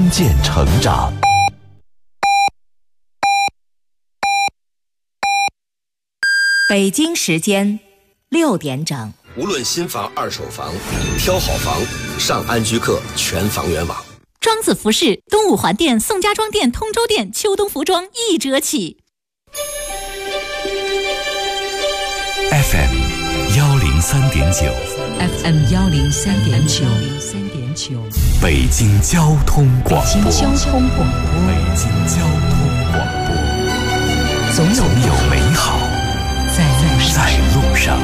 关键成长。 北京时间6点整。 无论新房、二手房，挑好房，上安居客全房源网。 庄子服饰、东五环店、宋家庄店、通州店、秋冬服装1折起。 FM 103.9 FM 103.9， 北京交通广播。 北京交通广播，总有美好在路上。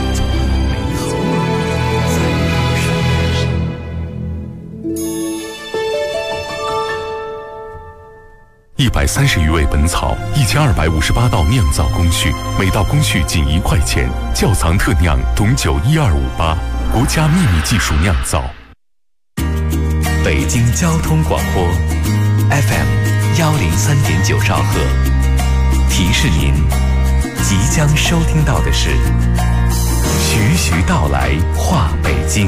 130余味本草，1258道酿造工序，每道工序仅1块钱。窖藏特酿董酒1258，国家秘密技术酿造。 北京交通广播 FM 103.9兆赫，提示您即将收听到的是徐徐道来话北京。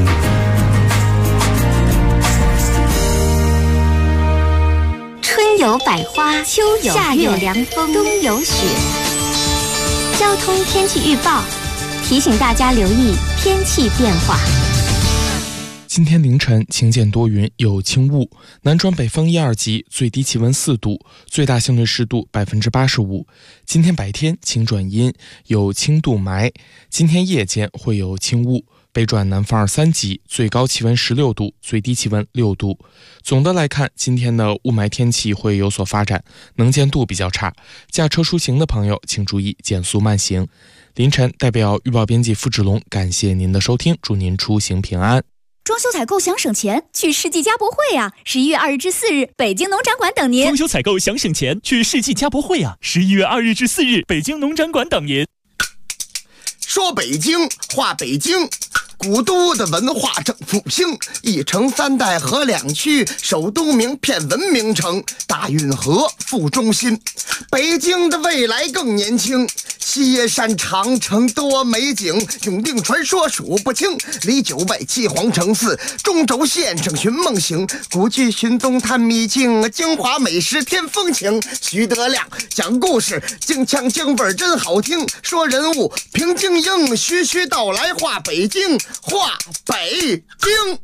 春有百花，秋有夏有凉风，冬有雪。交通天气预报提醒大家留意天气变化。 今天凌晨晴间多云，有轻雾，南转北风1、2级，最低气温4度，最大相对湿度85%。今天白天晴转阴，有轻度霾。今天夜间会有轻雾，北转南风2、3级，最高气温16度，最低气温6度。总的来看，今天的雾霾天气会有所发展，能见度比较差，驾车出行的朋友请注意减速慢行。凌晨代表预报编辑付志龙感谢您的收听，祝您出行平安。 装修采购想省钱，去世纪家博会啊！11月2日至4日，北京农展馆等您。 装修采购想省钱，去世纪家博会啊！11月2日至4日，北京农展馆等您。 说北京话北京，古都的文化正复兴，一城3代河2区，首都名片文明城，大运河副中心。北京的未来更年轻，西耶山长城多美景，永定传说数不清，离9外7皇城4，中轴线上寻梦行，古剧寻踪探秘境，京华美食添风情。徐德亮讲故事，京腔京味真好听，说人物评京英，徐徐道来话北京，话北京。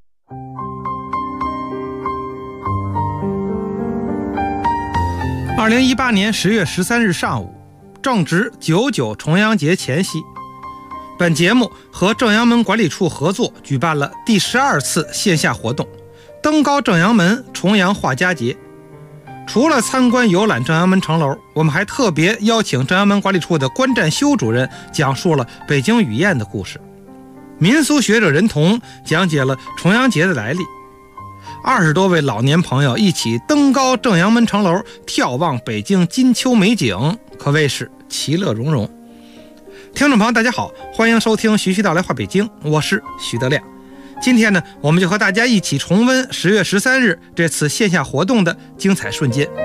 2018年10月13日上午，正值99重阳节前夕，本节目和正阳门管理处合作举办了第12次线下活动登高正阳门重阳画家节。除了参观游览正阳门城楼，我们还特别邀请正阳门管理处的关占修主任讲述了北京雨燕的故事，民俗学者任彤讲解了重阳节的来历，20多位老年朋友一起登高正阳门城楼，眺望北京金秋美景，可谓是其乐融融。听众朋友大家好，欢迎收听徐徐道来话北京，我是徐德亮。今天呢，我们就和大家一起重温10月13日这次线下活动的精彩瞬间。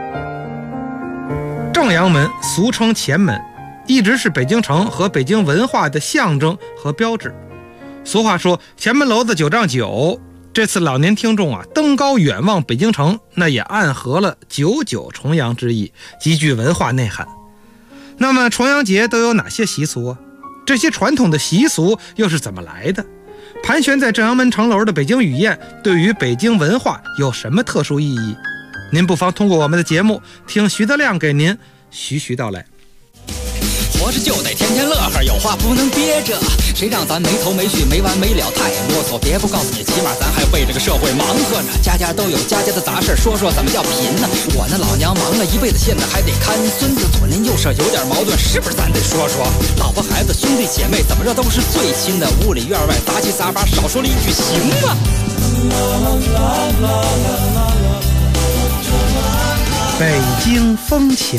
正阳门俗称前门，一直是北京城和北京文化的象征和标志。俗话说前门楼子9丈9，这次老年听众登高远望北京城，那也暗合了99重阳之意，极具文化内涵。那么重阳节都有哪些习俗啊？这些传统的习俗又是怎么来的？盘旋在正阳门城楼的北京雨燕对于北京文化有什么特殊意义？您不妨通过我们的节目听徐德亮给您徐徐道来。 活着就得天天乐呵，有话不能憋着，谁让咱没头没绪没完没了太啰嗦，别不告诉你，起码咱还为这个社会忙活呢。家家都有家家的杂事，说说怎么叫贫呢？我那老娘忙了一辈子，现在还得看孙子，左邻右舍有点矛盾，是不是咱得说说？老婆孩子兄弟姐妹怎么着都是最亲的，屋里院外杂七杂八，少说了一句行吗？ 北京风情。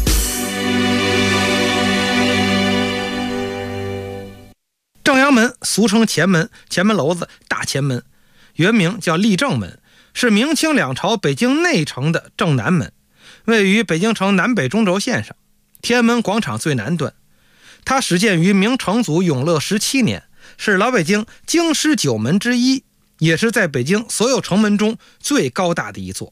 正阳门俗称前门，前门楼子大前门，原名叫立正门，是明清两朝北京内城的正南门，位于北京城南北中轴线上，天安门广场最南端。它始建于明成祖永乐17年，是老北京京师9门之一，也是在北京所有城门中最高大的一座。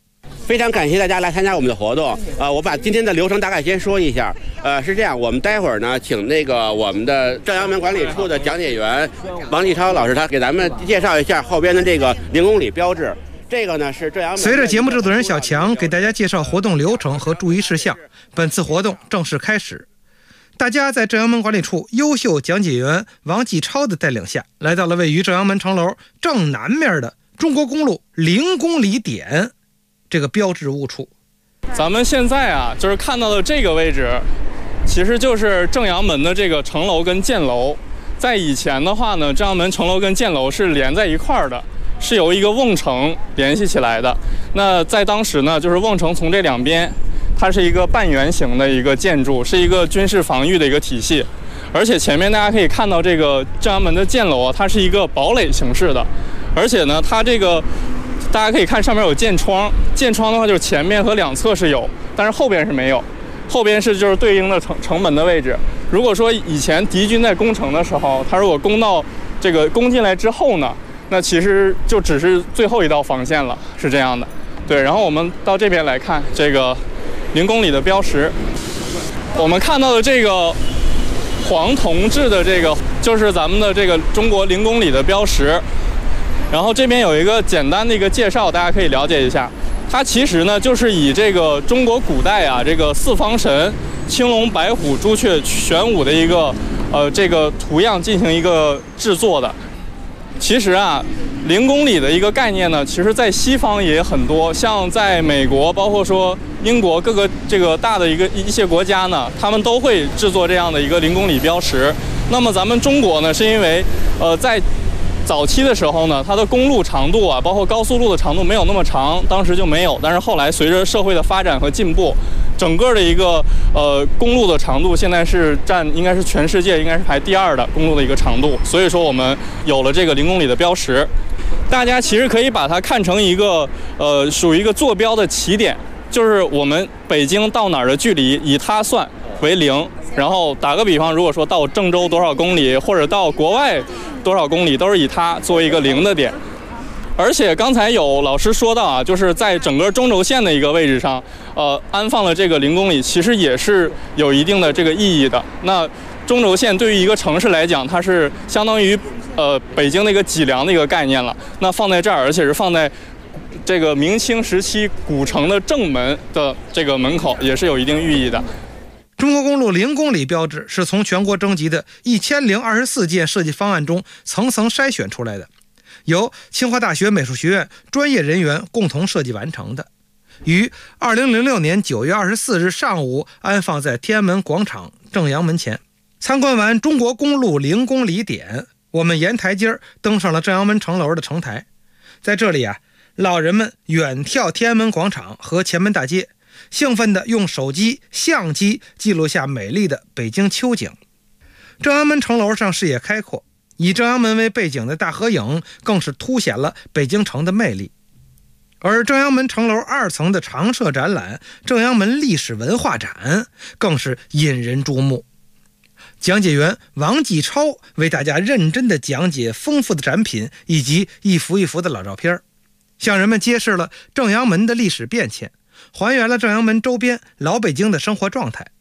非常感谢大家来参加我们的活动。我把今天的流程大概先说一下。是这样，我们待会儿呢，请那个我们的正阳门管理处的讲解员王继超老师，他给咱们介绍一下后边的这个0公里标志。这个呢是正阳门。 随着节目制作人小强给大家介绍活动流程和注意事项，本次活动正式开始。大家在正阳门管理处优秀讲解员王继超的带领下，来到了位于正阳门城楼正南面的中国公路0公里点这个标志物处。 咱们现在啊，就是看到的这个位置，其实就是正阳门的这个城楼跟箭楼。在以前的话呢，正阳门城楼跟箭楼是连在一块儿的，是由一个瓮城联系起来的。那在当时呢，就是瓮城从这两边，它是一个半圆形的一个建筑，是一个军事防御的一个体系。而且前面大家可以看到这个正阳门的箭楼啊，它是一个堡垒形式的，而且呢，它这个大家可以看上面有箭窗，箭窗的话就是前面和两侧是有，但是后边是没有，后边是就是对应的城门的位置。如果说以前敌军在攻城的时候，他如果攻进来之后呢，那其实就只是最后一道防线了，是这样的。对，然后我们到这边来看这个0公里的标识，我们看到的这个黄铜制的这个就是咱们的这个中国0公里的标识。然后这边有一个简单的一个介绍，大家可以了解一下。它其实呢就是以这个中国古代啊这个四方神青龙白虎朱雀玄武的一个这个图样进行一个制作的。其实啊0公里的一个概念呢，其实在西方也很多，像在美国，包括说英国各个这个大的一些国家呢，他们都会制作这样的一个0公里标识。那么咱们中国呢，是因为在早期的时候呢，它的公路长度啊，包括高速路的长度没有那么长，当时就没有。但是后来随着社会的发展和进步，整个的一个公路的长度现在是应该是全世界应该是排第2的公路的一个长度。所以说我们有了这个0公里的标识，大家其实可以把它看成一个属于一个坐标的起点，就是我们北京到哪儿的距离以它算为0。然后打个比方，如果说到郑州多少公里，或者到国外多少公里，都是以它作为一个0的点。而且刚才有老师说到啊，就是在整个中轴线的一个位置上，安放了这个0公里，其实也是有一定的这个意义的。那中轴线对于一个城市来讲，它是相当于北京的一个脊梁的一个概念了。那放在这儿，而且是放在这个明清时期古城的正门的这个门口，也是有一定寓意的。 中国公路0公里标志是从全国征集的1024件设计方案中层层筛选出来的，由清华大学美术学院专业人员共同设计完成的，于2006年9月24日上午安放在天安门广场正阳门前。参观完中国公路0公里点，我们沿台阶登上了正阳门城楼的城台。在这里啊，老人们远眺天安门广场和前门大街，兴奋地用手机、相机记录下美丽的北京秋景。正阳门城楼上视野开阔，以正阳门为背景的大合影更是凸显了北京城的魅力。而正阳门城楼2层的常设展览正阳门历史文化展更是引人注目。讲解员王继超为大家认真地讲解丰富的展品以及一幅一幅的老照片，向人们揭示了正阳门的历史变迁，还原了正阳门周边老北京的生活状态。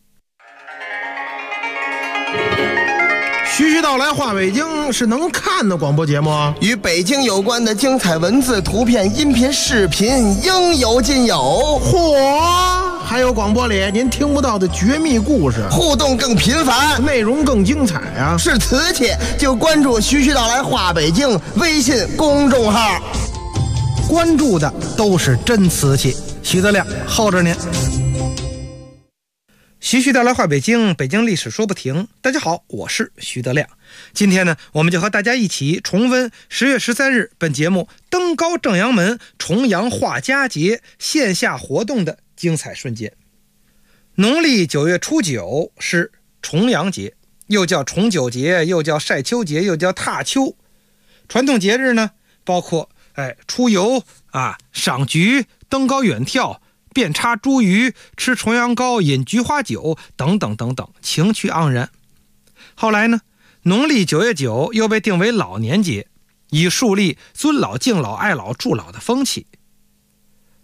徐徐道来话北京是能看的广播节目， 与北京有关的精彩文字、图片、音频、视频应有尽有。 嚯！还有广播里您听不到的绝密故事， 互动更频繁， 内容更精彩啊！ 是瓷器就关注徐徐道来话北京微信公众号， 关注的都是真瓷器。徐德亮候着您。 徐徐道来话北京，北京历史说不停。大家好，我是徐德亮。今天呢，我们就和大家一起重温10月13日本节目登高正阳门重阳画家节线下活动的精彩瞬间。农历9月初9是重阳节，又叫重九节，又叫晒秋节，又叫踏秋。传统节日呢，包括出游赏菊、登高远眺、遍插茱萸、吃重阳糕、饮菊花酒等等等等，情趣盎然。后来呢，农历9月9又被定为老年节，以树立尊老敬老爱老助老的风气。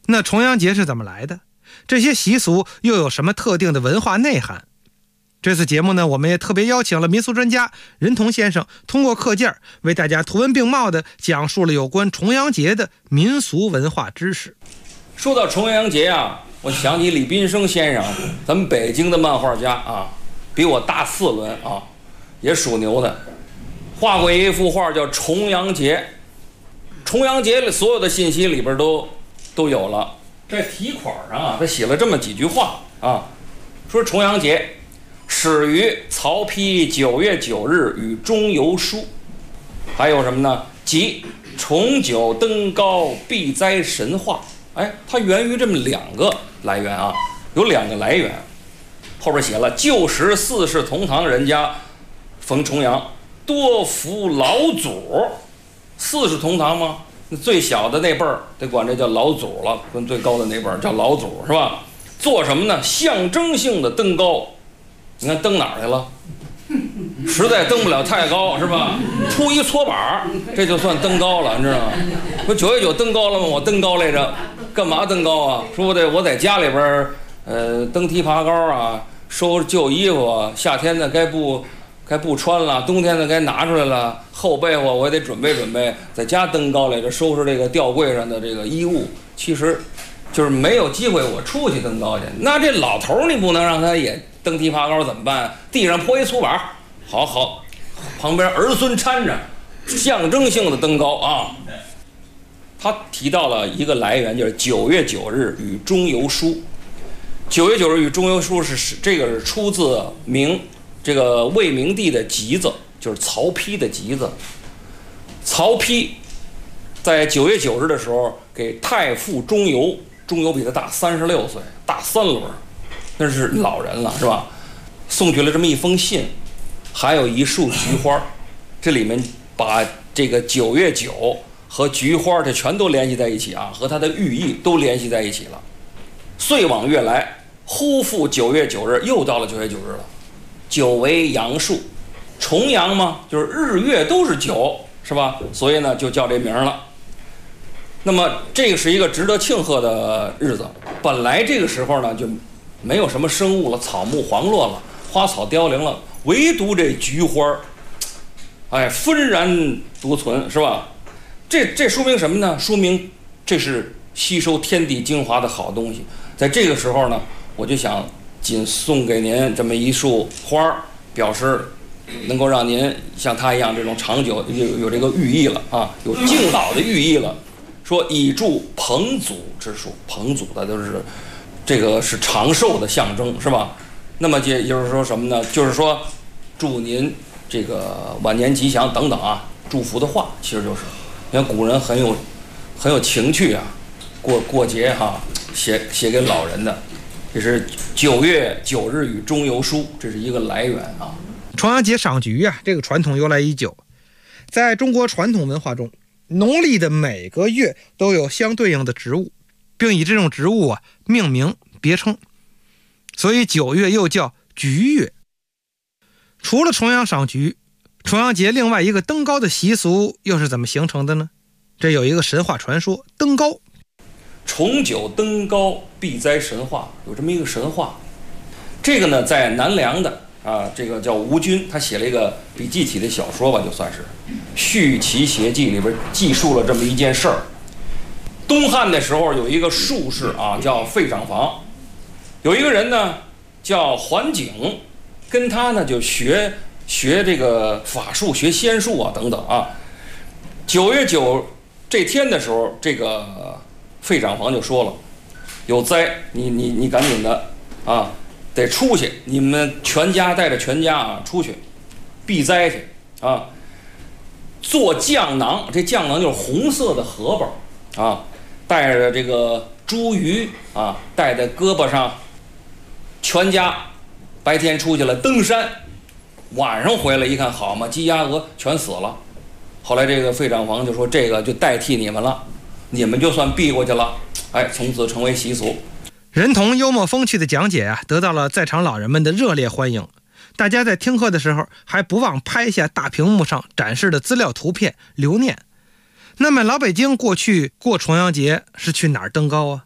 那重阳节是怎么来的？这些习俗又有什么特定的文化内涵？这次节目呢，我们也特别邀请了民俗专家任同先生，通过课件为大家图文并茂地讲述了有关重阳节的民俗文化知识。 说到重阳节啊，我想起李宾生先生，咱们北京的漫画家啊，比我大4轮啊，也属牛的，画过一幅画叫《重阳节》。重阳节里所有的信息里边都有了。在题款上啊，他写了这么几句话啊，说重阳节始于曹丕9月9日与中游书，还有什么呢？即重九登高避灾神话。哎，它源于这么2个来源啊，有2个来源。后边写了旧时4世同堂人家逢重阳，多服老祖。4世同堂吗？那最小的那辈儿得管这叫老祖了，跟最高的那辈儿叫老祖，是吧？做什么呢？象征性的登高。你看登哪儿去了？实在登不了太高，是吧？出一搓板，这就算登高了，你知道吗？不9月9登高了吗？我登高来着，干嘛登高啊？说我在家里边登梯爬高啊，收拾旧衣服，夏天的该不穿了，冬天的该拿出来了，厚被窝我也得准备准备，在家登高来着，收拾这个吊柜上的这个衣物。其实就是没有机会我出去登高去。那这老头你不能让他也登梯爬高怎么办？地上铺一粗板，好，旁边儿孙搀着，象征性的登高啊。他提到了一个来源，就是9月9日与中游书。9月9日与中游书这个是出自这个魏明帝的集子，就是曹丕的集子。曹丕在9月9日的时候给太傅中游比他大36岁，大3轮，那是老人了，是吧？送去了这么一封信，还有一束菊花。这里面把这个9月9和菊花这全都联系在一起啊，和它的寓意都联系在一起了。岁往月来，忽复9月9日，又到了9月9日了。9为阳数，重阳嘛，就是日月都是9，是吧？所以呢，就叫这名了。那么这个是一个值得庆贺的日子。本来这个时候呢，就没有什么生物了，草木黄落了，花草凋零了，唯独这菊花，哎，纷然独存，是吧？这说明什么呢？说明这是吸收天地精华的好东西。在这个时候呢，我就想仅送给您这么一束花，表示能够让您像他一样这种长久有这个寓意了啊，有敬老的寓意了。说以助彭祖之术，彭祖的都是这个是长寿的象征，是吧？那么也就是说什么呢？就是说祝您这个晚年吉祥等等啊，祝福的话，其实就是你看古人很有情趣啊，过节哈，写给老人的。这是9月9日与中游书，这是一个来源啊。 重阳节赏菊啊，这个传统由来已久，在中国传统文化中，农历的每个月都有相对应的植物，并以这种植物啊命名别称，所以9月又叫菊月。除了重阳赏菊，重阳节另外一个登高的习俗又是怎么形成的呢？这有一个神话传说，登高。 重九登高避灾神话，有这么一个神话。这个呢，在南梁的啊，这个叫吴军，他写了一个笔记体的小说吧，就算是《续奇邪记》里边记述了这么一件事儿。东汉的时候有一个术士啊，叫费长房，有一个人呢叫桓景，跟他呢就学这个法术，学仙术啊等等啊。9月9这天的时候，这个费长房就说了，有灾，你赶紧的啊，得出去，你们全家带着全家啊出去避灾去啊。做酱囊，这酱囊就是红色的荷包啊，带着这个茱萸啊，戴在胳膊上，全家白天出去了登山，晚上回来一看，好嘛，鸡鸭鹅全死了。后来这个费长房就说，这个就代替你们了，你们就算避过去了，哎，从此成为习俗。 任同幽默风趣的讲解啊，得到了在场老人们的热烈欢迎。大家在听课的时候，还不忘拍下大屏幕上展示的资料图片留念。那么老北京过去过重阳节是去哪儿登高啊？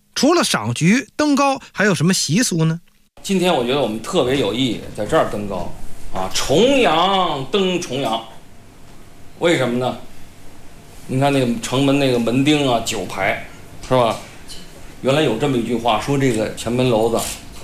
除了赏菊登高，还有什么习俗呢？ 今天我觉得我们特别有意义，在这儿登高啊，重阳登重阳。为什么呢？你看那个城门那个门钉啊，9排，是吧？原来有这么一句话，说这个前门楼子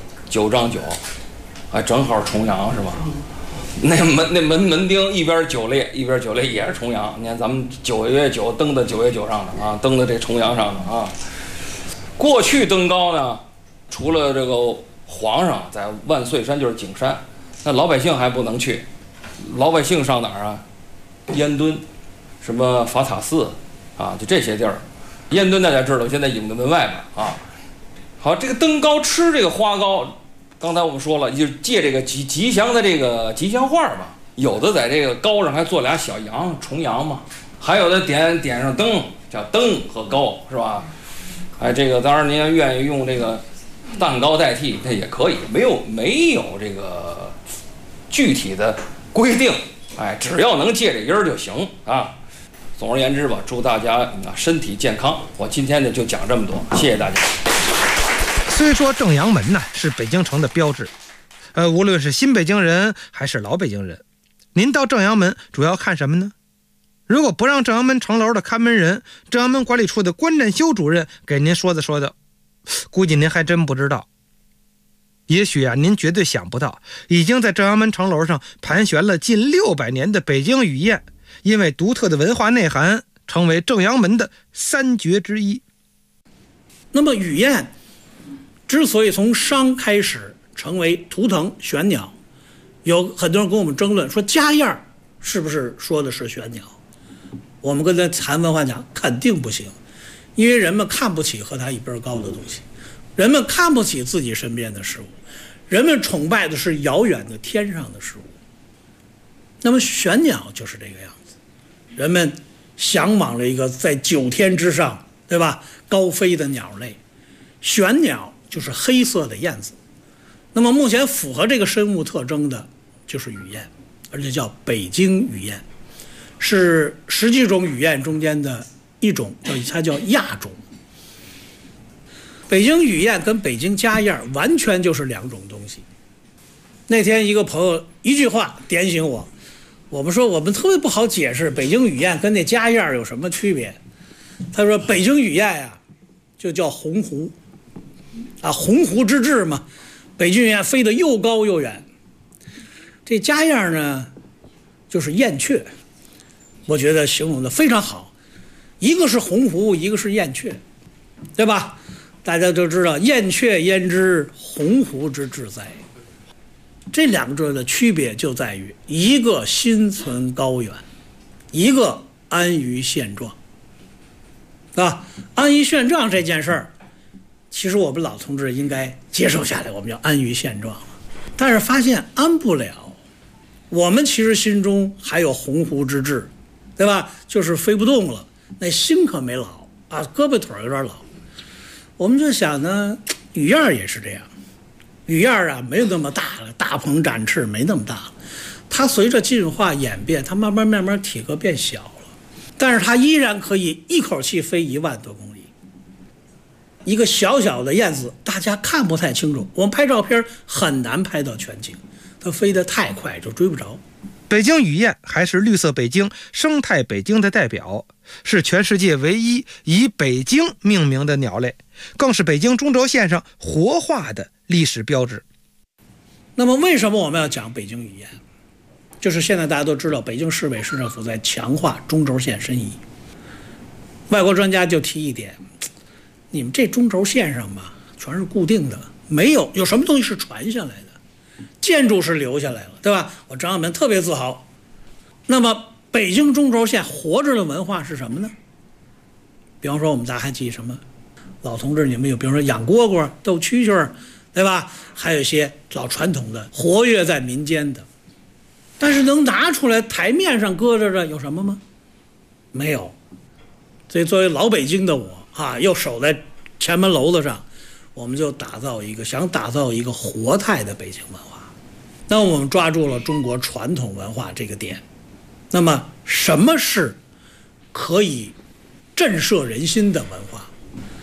9丈9，还正好重阳，是吧？那门钉一边9列，一边9列也是重阳。你看咱们9月9登到9月9上的啊，登到这重阳上的啊。过去登高呢，除了这个皇上在万岁山就是景山，那老百姓还不能去。老百姓上哪儿啊？烟墩，什么法塔寺啊，就这些地儿。烟墩大家知道，现在影在门外边啊。好，这个登高吃这个花糕，刚才我们说了，就是借这个吉祥的这个吉祥画吧。有的在这个糕上还做俩小羊，重阳嘛。还有的点上灯，叫灯和糕，是吧？哎，这个当然您要愿意用这个蛋糕代替，那也可以，没有这个具体的规定，哎，只要能借这音儿就行啊。总而言之吧，祝大家身体健康。我今天呢就讲这么多，谢谢大家。 虽说正阳门呢是北京城的标志，无论是新北京人还是老北京人，您到正阳门主要看什么呢？如果不让正阳门城楼的看门人、正阳门管理处的关振修主任给您说的，估计您还真不知道。也许您绝对想不到，已经在正阳门城楼上盘旋了近600年的北京语宴，因为独特的文化内涵，成为正阳门的3绝之一。 那么语宴之所以从商开始成为图腾玄鸟，有很多人跟我们争论说家燕是不是说的是玄鸟？我们跟他谈文化讲，肯定不行，因为人们看不起和他一边高的东西，人们看不起自己身边的事物，人们崇拜的是遥远的天上的事物。那么玄鸟就是这个样子，人们向往了一个在9天之上，对吧？高飞的鸟类，玄鸟就是黑色的燕子。那么目前符合这个生物特征的就是语燕，而且叫北京语燕，是10几种语燕中间的一种，它叫亚种。北京语燕跟北京家燕完全就是2种东西。那天一个朋友一句话点醒我，我们说我们特别不好解释北京语燕跟那家燕有什么区别。他说北京语燕呀，就叫鸿鹄啊，鸿鹄之志嘛。北京语燕飞得又高又远。这家燕呢，就是燕雀，我觉得形容的非常好。一个是鸿鹄，一个是燕雀，对吧？大家都知道燕雀焉知鸿鹄之志哉。这2者的区别就在于，一个心存高远，一个安于现状，啊，安于现状这件事儿，其实我们老同志应该接受下来，我们要安于现状了。但是发现安不了，我们其实心中还有鸿鹄之志，对吧？就是飞不动了，那心可没老啊，胳膊腿有点老。我们就想呢，雨燕也是这样，雨燕啊没有那么大了，大鹏展翅没那么大了，它随着进化演变，它慢慢体格变小了，但是它依然可以一口气飞1万多公里。一个小小的燕子，大家看不太清楚，我们拍照片很难拍到全景，它飞得太快就追不着。 北京语燕还是绿色北京、生态北京的代表，是全世界唯一以北京命名的鸟类，更是北京中轴线上活化的历史标志。 那么为什么我们要讲北京语燕？就是现在大家都知道，北京市委市政府在强化中轴线申遗。外国专家就提一点，你们这中轴线上吧，全是固定的，没有什么东西是传下来的。建筑是留下来了，对吧？我张耀门特别自豪。那么北京中轴线活着的文化是什么呢？比方说我们大家还记什么？老同志你们有，比如说养蝈蝈、斗蛐蛐，对吧？还有一些老传统的活跃在民间的，但是能拿出来台面上搁着的有什么吗？没有。所以作为老北京的我啊，又守在前门楼子上，我们就想打造一个活态的北京文化。那我们抓住了中国传统文化这个点。那么什么是可以震慑人心的文化？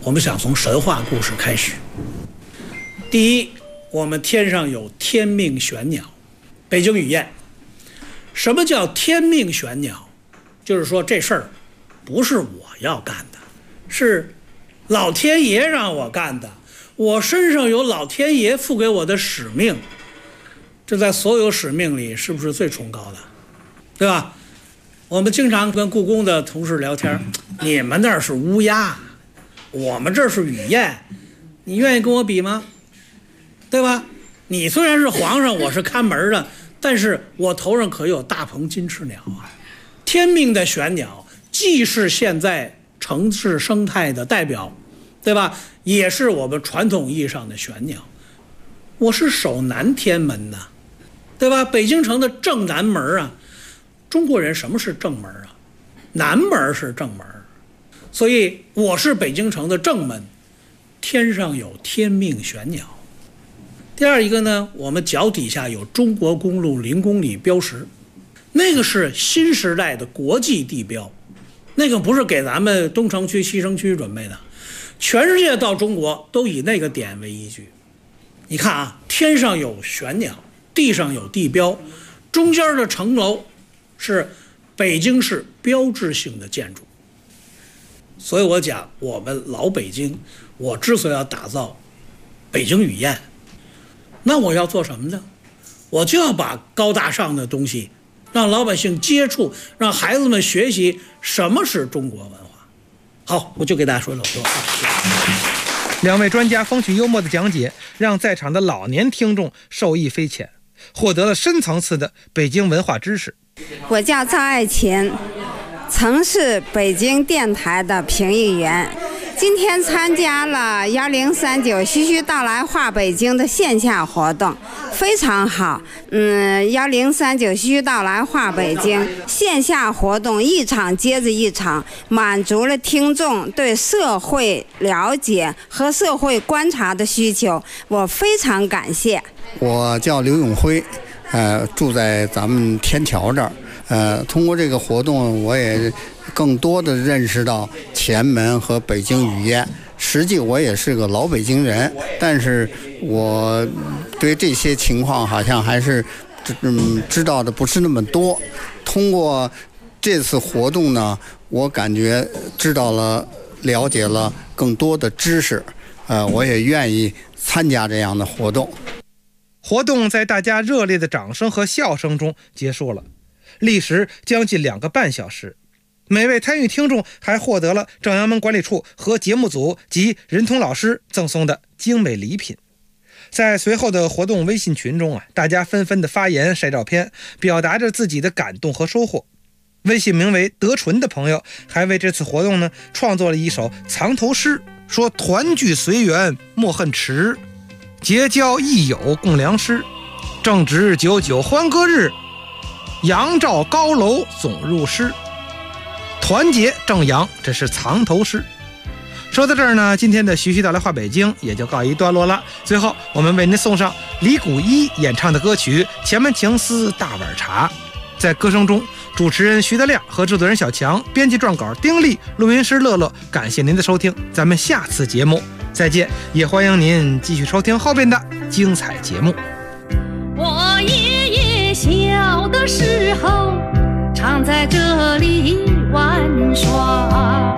我们想从神话故事开始。第一，我们天上有天命玄鸟，北京语谚。什么叫天命玄鸟？就是说这事儿不是我要干的，是老天爷让我干的，我身上有老天爷赋给我的使命，这在所有使命里是不是最崇高的，对吧？我们经常跟故宫的同事聊天，你们那儿是乌鸦，我们这是雨燕，你愿意跟我比吗？对吧？你虽然是皇上，我是看门的，但是我头上可有大鹏金翅鸟啊！天命的玄鸟，既是现在城市生态的代表，对吧？也是我们传统意义上的玄鸟。我是守南天门的，对吧？北京城的正南门啊，中国人什么是正门啊？南门是正门，所以我是北京城的正门，天上有天命玄鸟。第二一个呢，我们脚底下有中国公路0公里标识，那个是新时代的国际地标，那个不是给咱们东城区西城区准备的，全世界到中国都以那个点为依据。你看啊，天上有玄鸟，地上有地标，中间的城楼是北京市标志性的建筑。所以我讲我们老北京，我之所以要打造北京语谚，那我要做什么呢？我就要把高大上的东西让老百姓接触，让孩子们学习什么是中国文化。好，我就给大家说这么多。 两位专家风趣幽默的讲解，让在场的老年听众受益匪浅，获得了深层次的北京文化知识。 我叫赵爱琴，曾是北京电台的评议员，今天参加了1039徐徐到来话北京的线下活动，非常好。1039徐徐到来话北京线下活动一场接着一场，满足了听众对社会了解和社会观察的需求，我非常感谢。 我叫刘永辉，住在咱们天桥这儿。通过这个活动，我也更多的认识到前门和北京语谚。实际我也是个老北京人，但是我对这些情况好像还是知道的不是那么多。通过这次活动呢，我感觉知道了了解了更多的知识，我也愿意参加这样的活动。 活动在大家热烈的掌声和笑声中结束了，历时将近2个半小时。每位参与听众还获得了正阳门管理处和节目组及任彤老师赠送的精美礼品。在随后的活动微信群中大家纷纷的发言晒照片，表达着自己的感动和收获。微信名为德纯的朋友还为这次活动创作了一首藏头诗，说团聚随缘莫恨迟，结交益友共良师，正值99欢歌日，阳照高楼总入诗，团结正阳，这是藏头诗。说到这儿呢，今天的徐徐到来话北京也就告一段落了。最后我们为您送上李谷一演唱的歌曲《前门情思大碗茶》。在歌声中，主持人徐德亮和制作人小强，编辑撰稿丁力，录音师乐乐，感谢您的收听，咱们下次节目再见，也欢迎您继续收听后边的精彩节目。 我爷爷小的时候常在这里玩耍，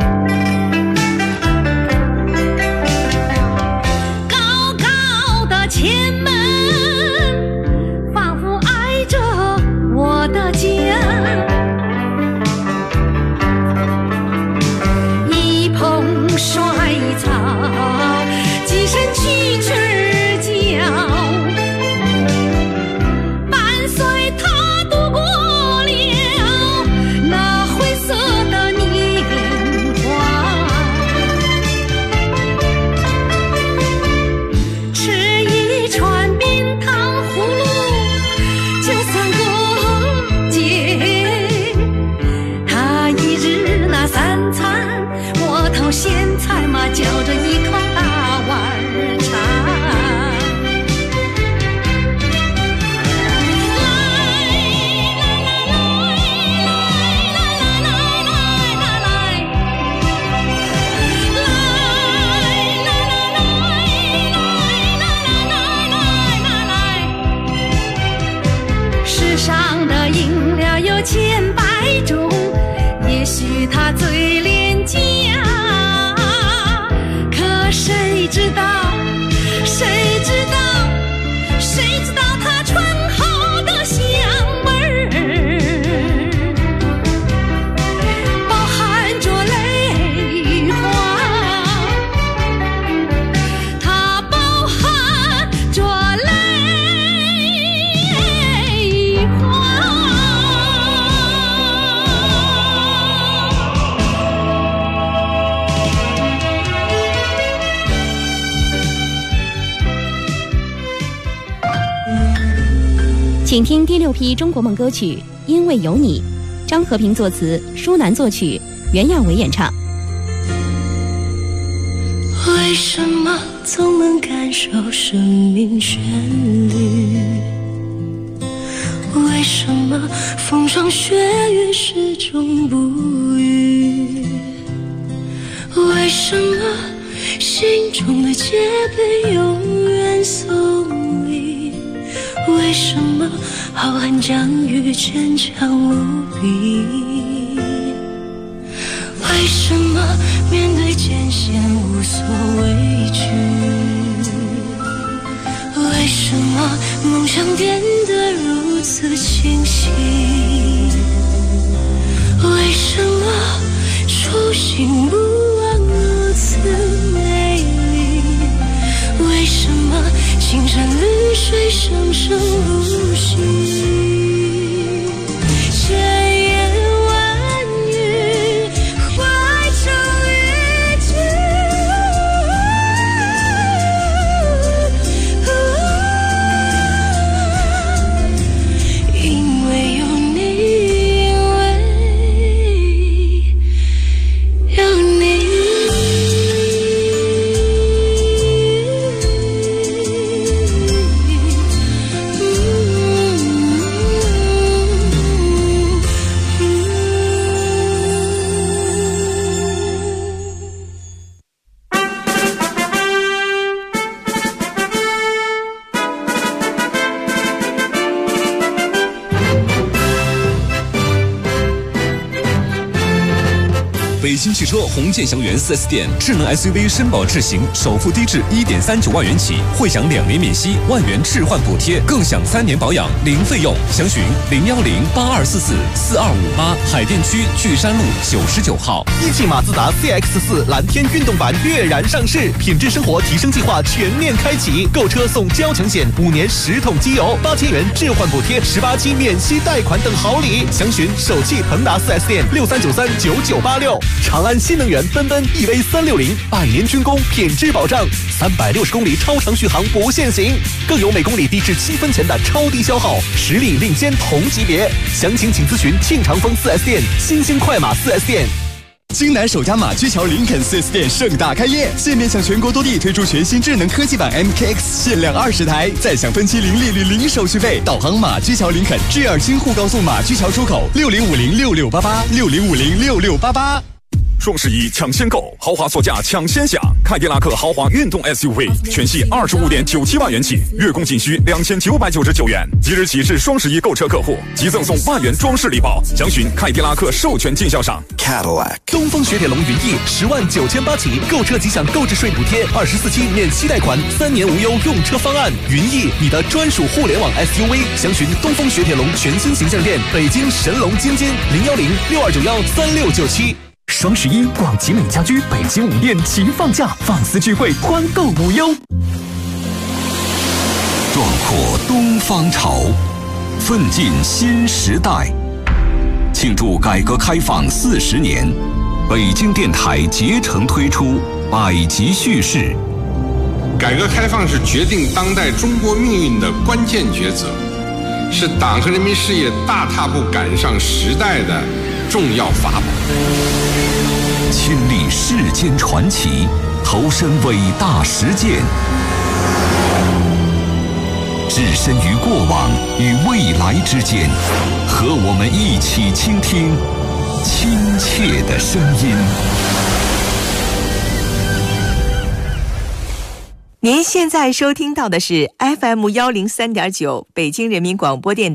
高高的前门仿佛挨着我的家，一捧衰草，几声蛐蛐儿叫，伴随他度过了那灰色的年谁知道它醇厚的香味儿，包含着泪花，它包含着泪花。 请听第6批中国梦歌曲《因为有你》，张和平作词，舒楠作曲，袁娅维演唱。 为什么总能感受生命旋律？为什么风霜雪雨始终不渝？为什么心中的戒备永远耸立？为什么浩瀚疆域坚强无比？为什么面对艰险无所畏惧？为什么梦想变得如此清晰？为什么初心不忘如此美丽？为什么青山绿水声声如洗？千言万语化成一句，因为有你，因为有你。 北京汽车红箭祥源 4S 店智能 SUV 绅宝智行首付低至 1.39 万元起，会享2年免息，1万元置换补贴，更享3年保养零费用。详询010-8244-4258，海淀区巨山路99号。 一汽马自达 CX-4 蓝天运动版跃然上市，品质生活提升计划全面开启，购车送交强险，5年10桶机油，8000元置换补贴，18期免息贷款等好礼。详询首汽腾达 4S 店63939986。长安新能源奔奔 EV360，100年军工品质保障，360公里超长续航不限行，更有每公里低至7分钱的超低消耗，实力领先同级别。详情请咨询庆长丰 4S 店、新兴快马 4S 店。 京南首家马驹桥林肯 4S 店盛大开业，现面向全国多地推出全新智能科技版 MKX， 限量20台，再享分期零利率、零手续费。导航马驹桥林肯，至2京沪高速马驹桥出口，60506688，60506688。 双11抢先购，豪华座驾抢先享，凯迪拉克豪华运动 SUV 全系25.97万元起，月供仅需2999元。即日起至双11购车客户，即赠送1万元装饰礼包。详询凯迪拉克授权经销商 Cadillac。 东风雪铁龙云翼10.98万起，购车即享购置税补贴，24期免息贷款，3年无忧用车方案。云翼，你的专属互联网 SUV。详询东风雪铁龙全新形象店，北京神龙津津，010-6291-3697。 双11，广吉美家居北京5店齐放价，放肆聚会，团购无忧。 壮阔东方潮，奋进新时代。庆祝改革开放40年，北京电台竭诚推出百集叙事。 改革开放是决定当代中国命运的关键抉择，是党和人民事业大踏步赶上时代的重要法宝。 亲历世间传奇，投身伟大实践，置身于过往与未来之间，和我们一起倾听亲切的声音。 您现在收听到的是 FM103.9北京人民广播电台。